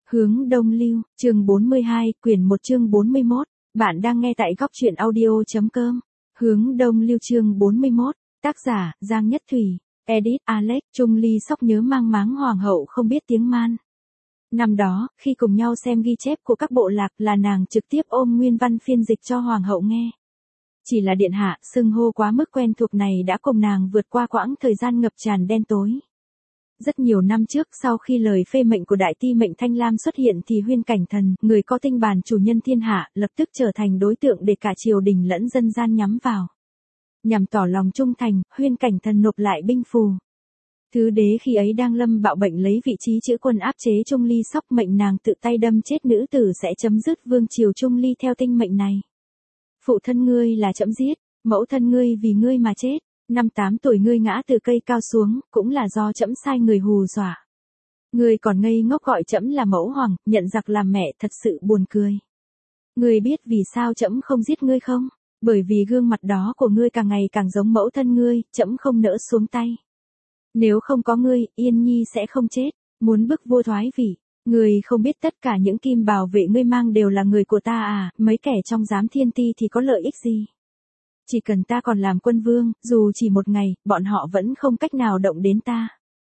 Hướng Đông Lưu, chương 42, quyển 1 chương 41. Bạn đang nghe tại góc truyện audio.com. Hướng Đông Lưu chương 41. Tác giả, Giang Nhất Thủy. Edit, Alex. Trung Ly Sóc nhớ mang máng hoàng hậu không biết tiếng Man. Năm đó, khi cùng nhau xem ghi chép của các bộ lạc là nàng trực tiếp ôm nguyên văn phiên dịch cho hoàng hậu nghe. Chỉ là điện hạ, xưng hô quá mức quen thuộc này đã cùng nàng vượt qua quãng thời gian ngập tràn đen tối. Rất nhiều năm trước, sau khi lời phê mệnh của đại ti mệnh Thanh Lam xuất hiện thì Huyên Cảnh Thần, người có tinh bản chủ nhân thiên hạ, lập tức trở thành đối tượng để cả triều đình lẫn dân gian nhắm vào. Nhằm tỏ lòng trung thành, Huyên Cảnh Thần nộp lại binh phù. Thứ đế khi ấy đang lâm bạo bệnh lấy vị trí chữ quân áp chế Trung Ly Sóc, mệnh nàng tự tay đâm chết nữ tử sẽ chấm dứt vương triều Trung Ly theo tinh mệnh này. Phụ thân ngươi là trẫm giết, mẫu thân ngươi vì ngươi mà chết. Năm 8 tuổi ngươi ngã từ cây cao xuống, cũng là do trẫm sai người hù dọa. Ngươi còn ngây ngốc gọi trẫm là mẫu hoàng, nhận giặc làm mẹ, thật sự buồn cười. Ngươi biết vì sao trẫm không giết ngươi không? Bởi vì gương mặt đó của ngươi càng ngày càng giống mẫu thân ngươi, trẫm không nỡ xuống tay. Nếu không có ngươi, Yên Nhi sẽ không chết. Muốn bức vua thoái vị, ngươi không biết tất cả những kim bảo vệ ngươi mang đều là người của ta à? Mấy kẻ trong giám thiên ti thì có lợi ích gì? Chỉ cần ta còn làm quân vương, dù chỉ một ngày, bọn họ vẫn không cách nào động đến ta.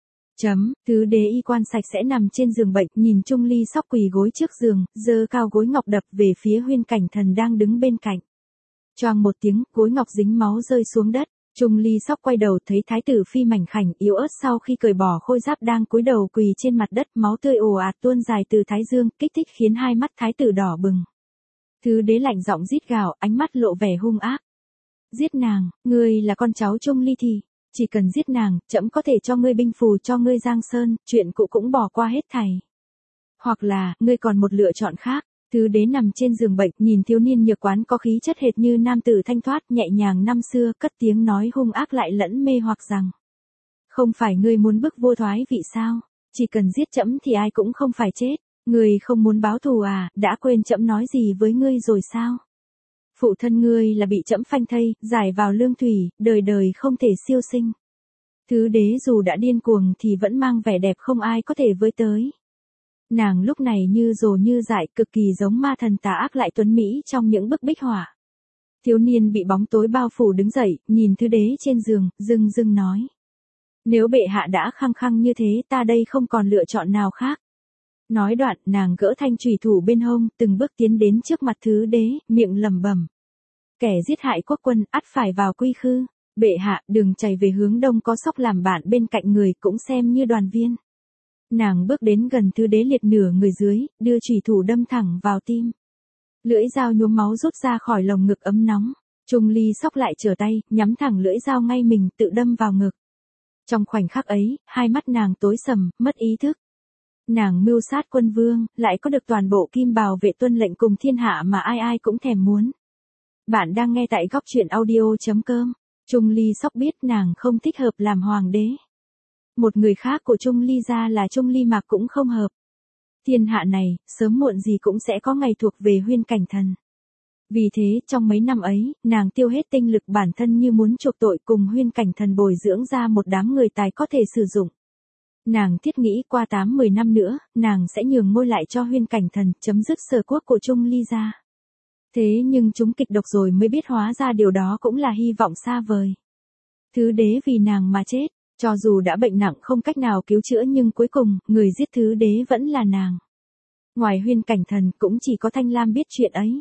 Thứ đế y quan sạch sẽ nằm trên giường bệnh, nhìn Trung Ly Sóc quỳ gối trước giường, giơ cao gối ngọc đập về phía Huyên Cảnh Thần đang đứng bên cạnh. Choang một tiếng, gối ngọc dính máu rơi xuống đất. Trung Ly Sóc quay đầu thấy thái tử phi mảnh khảnh yếu ớt sau khi cởi bỏ khôi giáp đang cúi đầu quỳ trên mặt đất, máu tươi ồ ạt tuôn dài từ thái dương, kích thích khiến hai mắt thái tử đỏ bừng. Thứ đế lạnh giọng rít gào, ánh mắt lộ vẻ hung ác. Giết nàng, ngươi là con cháu Trung Ly thì, chỉ cần giết nàng, trẫm có thể cho ngươi binh phù, cho ngươi giang sơn, chuyện cũ cũng bỏ qua hết thảy. Hoặc là, ngươi còn một lựa chọn khác. Thứ đế nằm trên giường bệnh, nhìn thiếu niên nhược quán có khí chất hệt như nam tử thanh thoát nhẹ nhàng năm xưa, cất tiếng nói hung ác lại lẫn mê hoặc rằng: không phải ngươi muốn bức vua thoái vị sao? Chỉ cần giết trẫm thì ai cũng không phải chết. Ngươi không muốn báo thù à? Đã quên trẫm nói gì với ngươi rồi sao? Phụ thân ngươi là bị trẫm phanh thây, giải vào lương thủy, đời đời không thể siêu sinh. Thứ đế dù đã điên cuồng thì vẫn mang vẻ đẹp không ai có thể với tới. Nàng lúc này như rồ như dại, cực kỳ giống ma thần tà ác lại tuấn mỹ trong những bức bích họa. Thiếu niên bị bóng tối bao phủ đứng dậy, nhìn thứ đế trên giường, dưng dưng nói: nếu bệ hạ đã khăng khăng như thế, ta đây không còn lựa chọn nào khác. Nói đoạn, nàng gỡ thanh chùy thủ bên hông, từng bước tiến đến trước mặt thứ đế, miệng lẩm bẩm: kẻ giết hại quốc quân, ắt phải vào quy khư. Bệ hạ, đường chảy về hướng đông có Sóc làm bạn bên cạnh người, cũng xem như đoàn viên. Nàng bước đến gần thứ đế liệt nửa người dưới, đưa chùy thủ đâm thẳng vào tim. Lưỡi dao nhuốm máu rút ra khỏi lồng ngực ấm nóng. Trung Ly Sóc lại trở tay, nhắm thẳng lưỡi dao ngay mình, tự đâm vào ngực. Trong khoảnh khắc ấy, hai mắt nàng tối sầm, mất ý thức. Nàng mưu sát quân vương, lại có được toàn bộ kim bào vệ tuân lệnh cùng thiên hạ mà ai ai cũng thèm muốn. Bạn đang nghe tại góc truyện audio.com. Trung Ly Sóc biết nàng không thích hợp làm hoàng đế. Một người khác của Trung Ly gia là Trung Ly Mạc cũng không hợp. Thiên hạ này, sớm muộn gì cũng sẽ có ngày thuộc về Huyên Cảnh Thần. Vì thế, trong mấy năm ấy, nàng tiêu hết tinh lực bản thân như muốn chuộc tội, cùng Huyên Cảnh Thần bồi dưỡng ra một đám người tài có thể sử dụng. Nàng thiết nghĩ qua 8-10 năm nữa, nàng sẽ nhường ngôi lại cho Huyên Cảnh Thần, chấm dứt sở quốc của Trung Ly gia. Thế nhưng chúng kịch độc rồi mới biết hóa ra điều đó cũng là hy vọng xa vời. Thứ đế vì nàng mà chết, cho dù đã bệnh nặng không cách nào cứu chữa nhưng cuối cùng, người giết thứ đế vẫn là nàng. Ngoài Huyên Cảnh Thần cũng chỉ có Thanh Lam biết chuyện ấy.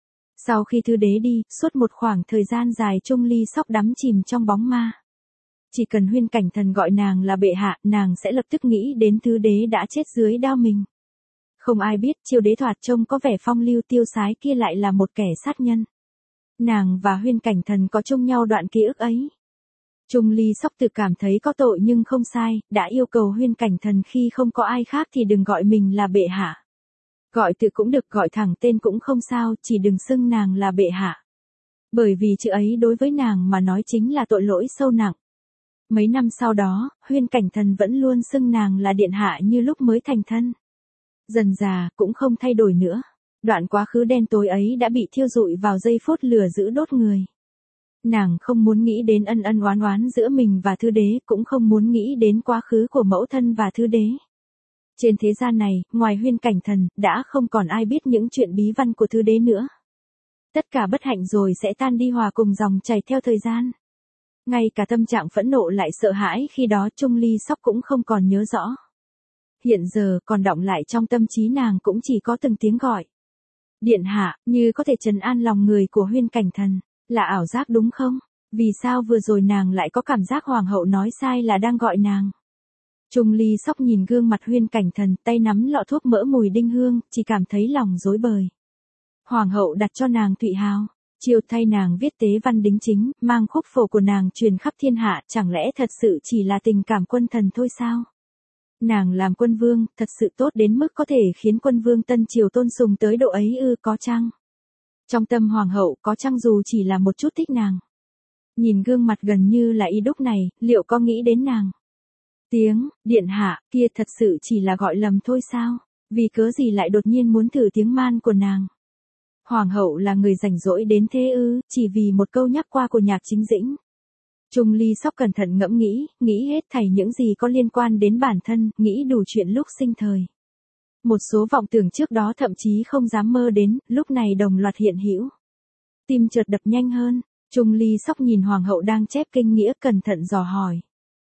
Sau khi thứ đế đi, suốt một khoảng thời gian dài Trung Ly Sóc đắm chìm trong bóng ma. Chỉ cần Huyên Cảnh Thần gọi nàng là bệ hạ, nàng sẽ lập tức nghĩ đến thứ đế đã chết dưới đao mình. Không ai biết Chiêu đế thoạt trông có vẻ phong lưu tiêu sái kia lại là một kẻ sát nhân. Nàng và Huyên Cảnh Thần có chung nhau đoạn ký ức ấy. Trung Ly Sóc tự cảm thấy có tội nhưng không sai, đã yêu cầu Huyên Cảnh Thần khi không có ai khác thì đừng gọi mình là bệ hạ. Gọi tự cũng được, gọi thẳng tên cũng không sao, chỉ đừng xưng nàng là bệ hạ. Bởi vì chữ ấy đối với nàng mà nói chính là tội lỗi sâu nặng. Mấy năm sau đó, Huyên Cảnh Thần vẫn luôn xưng nàng là điện hạ như lúc mới thành thân. Dần già, cũng không thay đổi nữa. Đoạn quá khứ đen tối ấy đã bị thiêu rụi vào giây phút lửa giữ đốt người. Nàng không muốn nghĩ đến ân ân oán oán giữa mình và thứ đế, cũng không muốn nghĩ đến quá khứ của mẫu thân và thứ đế. Trên thế gian này, ngoài Huyên Cảnh Thần, đã không còn ai biết những chuyện bí văn của Thư Đế nữa. Tất cả bất hạnh rồi sẽ tan đi hòa cùng dòng chảy theo thời gian. Ngay cả tâm trạng phẫn nộ lại sợ hãi khi đó Trung Ly Sóc cũng không còn nhớ rõ. Hiện giờ còn đọng lại trong tâm trí nàng cũng chỉ có từng tiếng gọi. Điện hạ, như có thể trấn an lòng người của Huyên Cảnh Thần, là ảo giác đúng không? Vì sao vừa rồi nàng lại có cảm giác hoàng hậu nói sai là đang gọi nàng? Trung Ly Sóc nhìn gương mặt Huyên Cảnh Thần, tay nắm lọ thuốc mỡ mùi đinh hương, chỉ cảm thấy lòng rối bời. Hoàng hậu đặt cho nàng Thụy Hào, chiêu thay nàng viết tế văn đính chính, mang khúc phổ của nàng truyền khắp thiên hạ, chẳng lẽ thật sự chỉ là tình cảm quân thần thôi sao? Nàng làm quân vương, thật sự tốt đến mức có thể khiến quân vương Tân Triều tôn sùng tới độ ấy ư? Có chăng? Trong tâm hoàng hậu có chăng dù chỉ là một chút thích nàng? Nhìn gương mặt gần như là y đúc này, liệu có nghĩ đến nàng? Tiếng, điện hạ, kia thật sự chỉ là gọi lầm thôi sao? Vì cớ gì lại đột nhiên muốn thử tiếng man của nàng? Hoàng hậu là người rảnh rỗi đến thế ư, chỉ vì một câu nhắc qua của Nhạc Chính Dĩnh. Trung Ly Sóc cẩn thận ngẫm nghĩ hết thảy những gì có liên quan đến bản thân, nghĩ đủ chuyện lúc sinh thời. Một số vọng tưởng trước đó thậm chí không dám mơ đến, lúc này đồng loạt hiện hữu. Tim chợt đập nhanh hơn, Trung Ly Sóc nhìn hoàng hậu đang chép kinh nghĩa cẩn thận dò hỏi.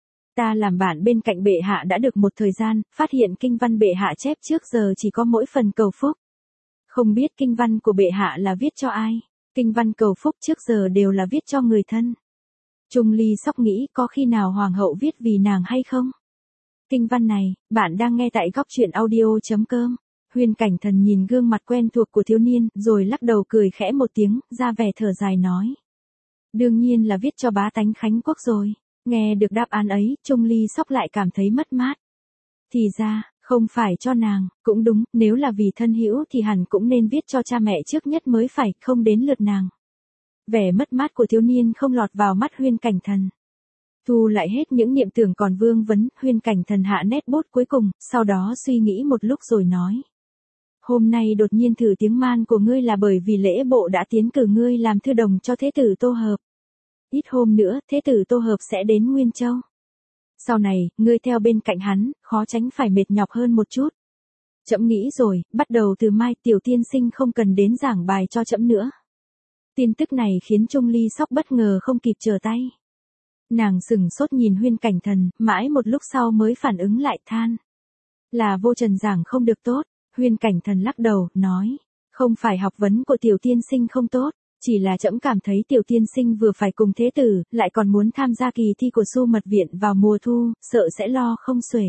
Ta làm bản bên cạnh bệ hạ đã được một thời gian, phát hiện kinh văn bệ hạ chép trước giờ chỉ có mỗi phần cầu phúc. Không biết kinh văn của bệ hạ là viết cho ai? Kinh văn cầu phúc trước giờ đều là viết cho người thân. Trung Ly Sóc nghĩ có khi nào hoàng hậu viết vì nàng hay không? Kinh văn này, bạn đang nghe tại góc truyện audio.com. Huyên Cảnh Thần nhìn gương mặt quen thuộc của thiếu niên, rồi lắc đầu cười khẽ một tiếng, ra vẻ thở dài nói. Đương nhiên là viết cho bá tánh Khánh Quốc rồi. Nghe được đáp án ấy, Trung Ly Sóc lại cảm thấy mất mát. Thì ra, không phải cho nàng, cũng đúng, nếu là vì thân hữu thì hẳn cũng nên viết cho cha mẹ trước nhất mới phải, không đến lượt nàng. Vẻ mất mát của thiếu niên không lọt vào mắt Huyên Cảnh Thần. Thu lại hết những niệm tưởng còn vương vấn, Huyên Cảnh Thần hạ nét bút cuối cùng, sau đó suy nghĩ một lúc rồi nói. Hôm nay đột nhiên thử tiếng man của ngươi là bởi vì lễ bộ đã tiến cử ngươi làm thư đồng cho Thế tử Tô Hợp. Ít hôm nữa, Thế tử Tô Hợp sẽ đến Nguyên Châu. Sau này, ngươi theo bên cạnh hắn, khó tránh phải mệt nhọc hơn một chút. Trẫm nghĩ rồi, bắt đầu từ mai tiểu tiên sinh không cần đến giảng bài cho trẫm nữa. Tin tức này khiến Trung Ly Sóc bất ngờ không kịp trở tay. Nàng sửng sốt nhìn Huyên Cảnh Thần, mãi một lúc sau mới phản ứng lại than. Là vô trần giảng không được tốt, Huyên Cảnh Thần lắc đầu, nói. Không phải học vấn của tiểu tiên sinh không tốt, chỉ là trẫm cảm thấy tiểu tiên sinh vừa phải cùng thế tử, lại còn muốn tham gia kỳ thi của Xu Mật Viện vào mùa thu, sợ sẽ lo không xuể.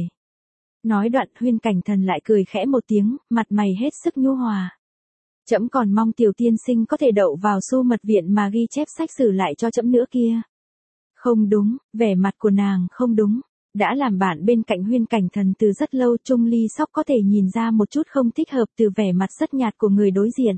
Nói đoạn Huyên Cảnh Thần lại cười khẽ một tiếng, mặt mày hết sức nhu hòa. Trẫm còn mong tiểu tiên sinh có thể đậu vào Xu Mật Viện mà ghi chép sách sử lại cho trẫm nữa kia. Không đúng, vẻ mặt của nàng không đúng. Đã làm bạn bên cạnh Huyên Cảnh Thần từ rất lâu, Trung Ly Sóc có thể nhìn ra một chút không thích hợp từ vẻ mặt rất nhạt của người đối diện.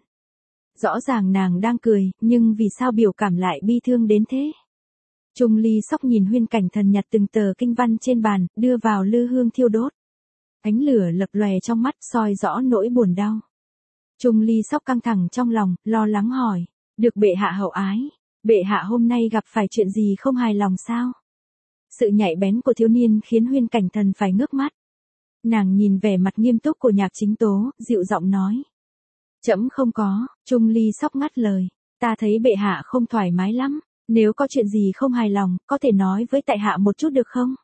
Rõ ràng nàng đang cười, nhưng vì sao biểu cảm lại bi thương đến thế? Trung Ly Sóc nhìn Huyên Cảnh Thần nhặt từng tờ kinh văn trên bàn, đưa vào lư hương thiêu đốt. Ánh lửa lập lòe trong mắt, soi rõ nỗi buồn đau. Trung Ly Sóc căng thẳng trong lòng, lo lắng hỏi, được bệ hạ hậu ái, bệ hạ hôm nay gặp phải chuyện gì không hài lòng sao? Sự nhạy bén của thiếu niên khiến Huyên Cảnh Thần phải ngước mắt. Nàng nhìn vẻ mặt nghiêm túc của Nhạc Chính Tố, dịu giọng nói. Trẫm không có, Trung Ly Sóc ngắt lời, ta thấy bệ hạ không thoải mái lắm, nếu có chuyện gì không hài lòng, có thể nói với tại hạ một chút được không?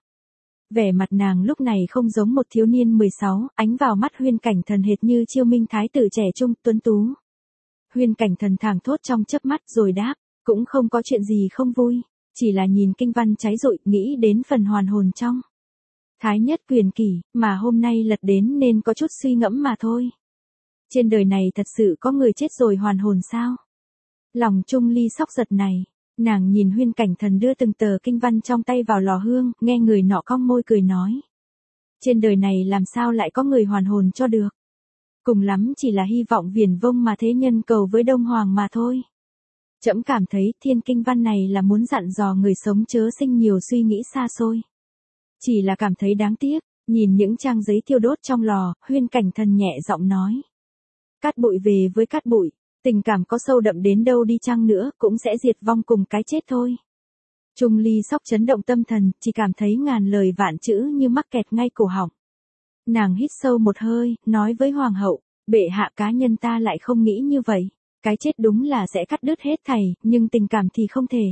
Vẻ mặt nàng lúc này không giống một thiếu niên 16, ánh vào mắt Huyên Cảnh Thần hệt như Chiêu Minh thái tử trẻ trung, tuấn tú. Huyên Cảnh Thần thảng thốt trong chớp mắt rồi đáp, cũng không có chuyện gì không vui, chỉ là nhìn kinh văn cháy rụi, nghĩ đến phần hoàn hồn trong. Thái nhất quyền kỷ, mà hôm nay lật đến nên có chút suy ngẫm mà thôi. Trên đời này thật sự có người chết rồi hoàn hồn sao? Lòng Trung Ly Sóc giật này, nàng nhìn Huyên Cảnh Thần đưa từng tờ kinh văn trong tay vào lò hương, nghe người nọ cong môi cười nói. Trên đời này làm sao lại có người hoàn hồn cho được? Cùng lắm chỉ là hy vọng viển vông mà thế nhân cầu với Đông Hoàng mà thôi. Trẫm cảm thấy thiên kinh văn này là muốn dặn dò người sống chớ sinh nhiều suy nghĩ xa xôi. Chỉ là cảm thấy đáng tiếc, nhìn những trang giấy thiêu đốt trong lò, Huyên Cảnh Thần nhẹ giọng nói. Cát bụi về với cát bụi, tình cảm có sâu đậm đến đâu đi chăng nữa cũng sẽ diệt vong cùng cái chết thôi. Trung Ly Sóc chấn động tâm thần, chỉ cảm thấy ngàn lời vạn chữ như mắc kẹt ngay cổ họng. Nàng hít sâu một hơi, nói với hoàng hậu, bệ hạ cá nhân ta lại không nghĩ như vậy. Cái chết đúng là sẽ cắt đứt hết thảy, nhưng tình cảm thì không thể.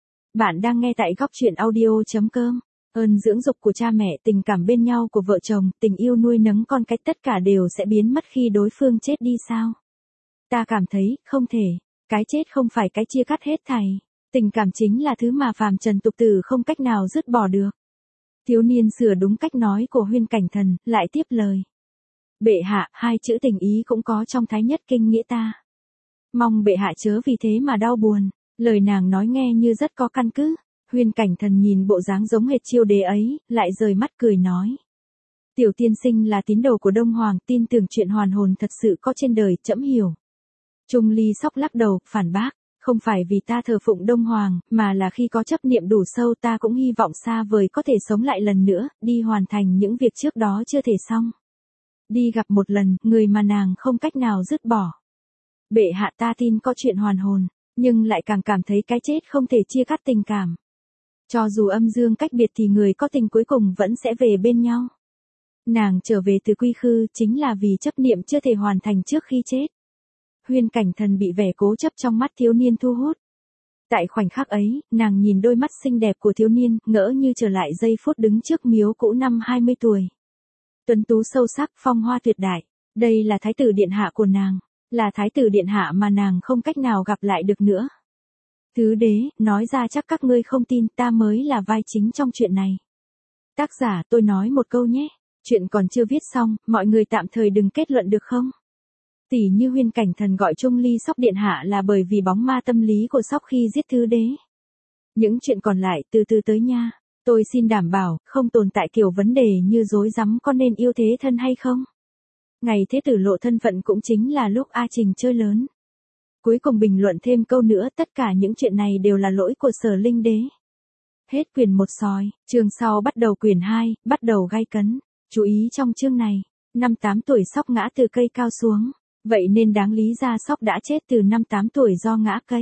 Bạn đang nghe tại góc truyện audio.com. Ơn dưỡng dục của cha mẹ, tình cảm bên nhau của vợ chồng, tình yêu nuôi nấng con cái tất cả đều sẽ biến mất khi đối phương chết đi sao? Ta cảm thấy, không thể. Cái chết không phải cái chia cắt hết thảy. Tình cảm chính là thứ mà phàm trần tục tử không cách nào dứt bỏ được. Thiếu niên sửa đúng cách nói của Huyên Cảnh Thần, lại tiếp lời. Bệ hạ, hai chữ tình ý cũng có trong Thái Nhất Kinh nghĩa ta. Mong bệ hạ chớ vì thế mà đau buồn. Lời nàng nói nghe như rất có căn cứ. Huyên Cảnh Thần nhìn bộ dáng giống hệt Chiêu Đế ấy, lại rời mắt cười nói. Tiểu tiên sinh là tín đồ của Đông Hoàng, tin tưởng chuyện hoàn hồn thật sự có trên đời, trẫm hiểu. Trung Ly Sóc lắc đầu, phản bác. Không phải vì ta thờ phụng Đông Hoàng, mà là khi có chấp niệm đủ sâu ta cũng hy vọng xa vời có thể sống lại lần nữa, đi hoàn thành những việc trước đó chưa thể xong. Đi gặp một lần, người mà nàng không cách nào dứt bỏ. Bệ hạ ta tin có chuyện hoàn hồn, nhưng lại càng cảm thấy cái chết không thể chia cắt tình cảm. Cho dù âm dương cách biệt thì người có tình cuối cùng vẫn sẽ về bên nhau. Nàng trở về từ Quy Khư chính là vì chấp niệm chưa thể hoàn thành trước khi chết. Huyên Cảnh Thần bị vẻ cố chấp trong mắt thiếu niên thu hút. Tại khoảnh khắc ấy, nàng nhìn đôi mắt xinh đẹp của thiếu niên, ngỡ như trở lại giây phút đứng trước miếu cũ năm 20 tuổi. Tuấn tú sâu sắc, phong hoa tuyệt đại. Đây là thái tử điện hạ của nàng. Là thái tử điện hạ mà nàng không cách nào gặp lại được nữa. Tứ đế, nói ra chắc các ngươi không tin, ta mới là vai chính trong chuyện này. Tác giả, tôi nói một câu nhé. Chuyện còn chưa viết xong, mọi người tạm thời đừng kết luận được không? Tỷ như Huyên Cảnh Thần gọi Trung Ly Sóc điện hạ là bởi vì bóng ma tâm lý của Sóc khi giết Tứ đế. Những chuyện còn lại từ từ tới nha. Tôi xin đảm bảo, không tồn tại kiểu vấn đề như rối rắm có nên yêu thế thân hay không. Ngày thế tử lộ thân phận cũng chính là lúc A Trình chơi lớn. Cuối cùng bình luận thêm câu nữa, tất cả những chuyện này đều là lỗi của Sở Linh đế. Hết quyển 1 soi, chương sau bắt đầu quyển 2, bắt đầu gay cấn. Chú ý trong chương này, năm 8 tuổi Sóc ngã từ cây cao xuống. Vậy nên đáng lý ra Sóc đã chết từ năm 8 tuổi do ngã cây.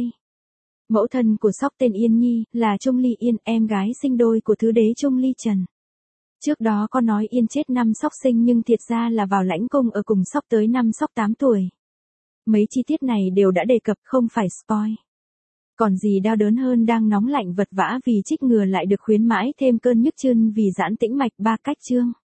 Mẫu thân của Sóc tên Yên Nhi, là Trung Ly Yên, em gái sinh đôi của Thứ đế Trung Ly Trần. Trước đó có nói Yên chết năm Sóc sinh nhưng thiệt ra là vào lãnh cung ở cùng Sóc tới năm Sóc 8 tuổi. Mấy chi tiết này đều đã đề cập, không phải spoil. Còn gì đau đớn hơn đang nóng lạnh vật vã vì trích ngừa lại được khuyến mãi thêm cơn nhức chân vì giãn tĩnh mạch 3 cách chương.